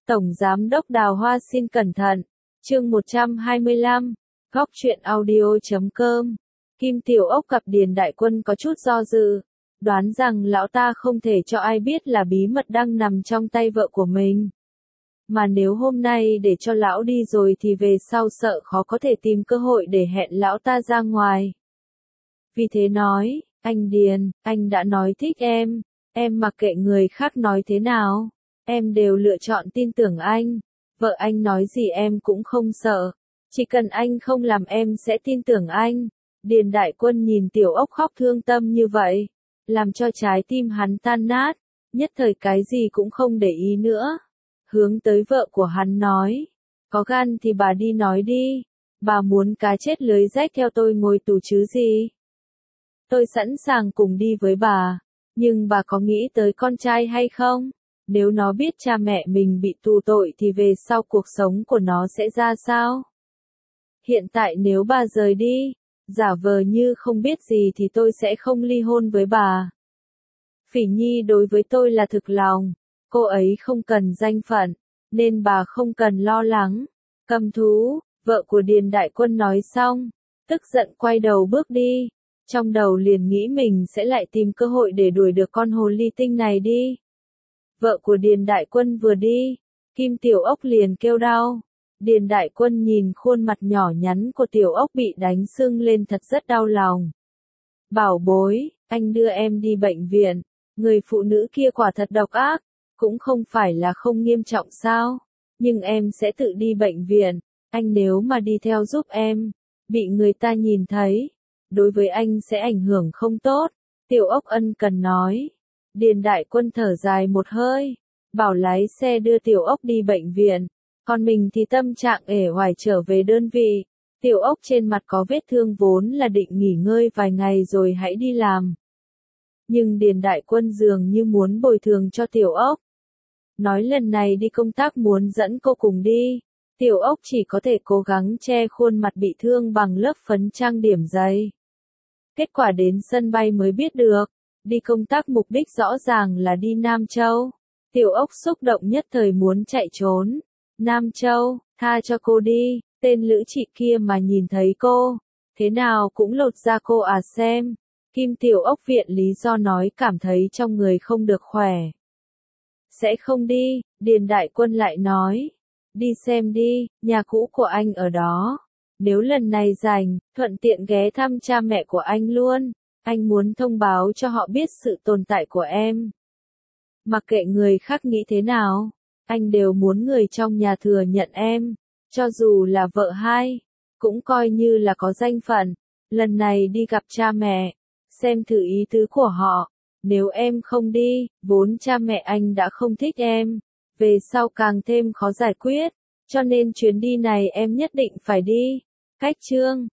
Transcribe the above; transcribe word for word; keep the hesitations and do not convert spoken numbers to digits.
Tổng Giám đốc Đào Hoa xin cẩn thận. Chương một trăm hai mươi lăm, Góc truyện audio chấm com. Kim Tiểu Ốc gặp Điền Đại Quân có chút do dự, đoán rằng lão ta không thể cho ai biết là bí mật đang nằm trong tay vợ của mình. Mà nếu hôm nay để cho lão đi rồi thì về sau sợ khó có thể tìm cơ hội để hẹn lão ta ra ngoài. Vì thế nói, anh Điền, anh đã nói thích em, em mặc kệ người khác nói thế nào, em đều lựa chọn tin tưởng anh. Vợ anh nói gì em cũng không sợ, chỉ cần anh không làm em sẽ tin tưởng anh. Điền Đại Quân nhìn Tiểu Ốc khóc thương tâm như vậy, làm cho trái tim hắn tan nát, nhất thời cái gì cũng không để ý nữa. Hướng tới vợ của hắn nói, có gan thì bà đi nói đi, bà muốn cá chết lưới rách theo tôi ngồi tù chứ gì. Tôi sẵn sàng cùng đi với bà, nhưng bà có nghĩ tới con trai hay không? Nếu nó biết cha mẹ mình bị tù tội thì về sau cuộc sống của nó sẽ ra sao? Hiện tại nếu bà rời đi, giả vờ như không biết gì thì tôi sẽ không ly hôn với bà. Phỉ Nhi đối với tôi là thực lòng, cô ấy không cần danh phận, nên bà không cần lo lắng. Cầm thú, vợ của Điền Đại Quân nói xong, tức giận quay đầu bước đi, trong đầu liền nghĩ mình sẽ lại tìm cơ hội để đuổi được con hồ ly tinh này đi. Vợ của Điền Đại Quân vừa đi, Kim Tiểu Ốc liền kêu đau. Điền Đại Quân nhìn khuôn mặt nhỏ nhắn của Tiểu Ốc bị đánh sưng lên thật rất đau lòng. Bảo bối, anh đưa em đi bệnh viện, người phụ nữ kia quả thật độc ác, cũng không phải là không nghiêm trọng sao, nhưng em sẽ tự đi bệnh viện, anh nếu mà đi theo giúp em, bị người ta nhìn thấy, đối với anh sẽ ảnh hưởng không tốt. Tiểu Ốc ân cần nói. Điền Đại Quân thở dài một hơi, bảo lái xe đưa Tiểu Ốc đi bệnh viện, còn mình thì tâm trạng uể oải trở về đơn vị. Tiểu Ốc trên mặt có vết thương vốn là định nghỉ ngơi vài ngày rồi hãy đi làm. Nhưng Điền Đại Quân dường như muốn bồi thường cho Tiểu Ốc. Nói lần này đi công tác muốn dẫn cô cùng đi. Tiểu Ốc chỉ có thể cố gắng che khuôn mặt bị thương bằng lớp phấn trang điểm dày. Kết quả đến sân bay mới biết được, đi công tác mục đích rõ ràng là đi Nam Châu. Tiểu Ốc xúc động nhất thời muốn chạy trốn. Nam Châu, tha cho cô đi, tên lữ chị kia mà nhìn thấy cô, thế nào cũng lột da cô à xem. Kim Tiểu Ốc viện lý do nói cảm thấy trong người không được khỏe. Sẽ không đi, Điền Đại Quân lại nói. Đi xem đi, nhà cũ của anh ở đó. Nếu lần này rảnh, thuận tiện ghé thăm cha mẹ của anh luôn. Anh muốn thông báo cho họ biết sự tồn tại của em. Mặc kệ người khác nghĩ thế nào, anh đều muốn người trong nhà thừa nhận em, cho dù là vợ hai, cũng coi như là có danh phận. Lần này đi gặp cha mẹ, xem thử ý tứ của họ, nếu em không đi, vốn cha mẹ anh đã không thích em, về sau càng thêm khó giải quyết, cho nên chuyến đi này em nhất định phải đi. Cách chương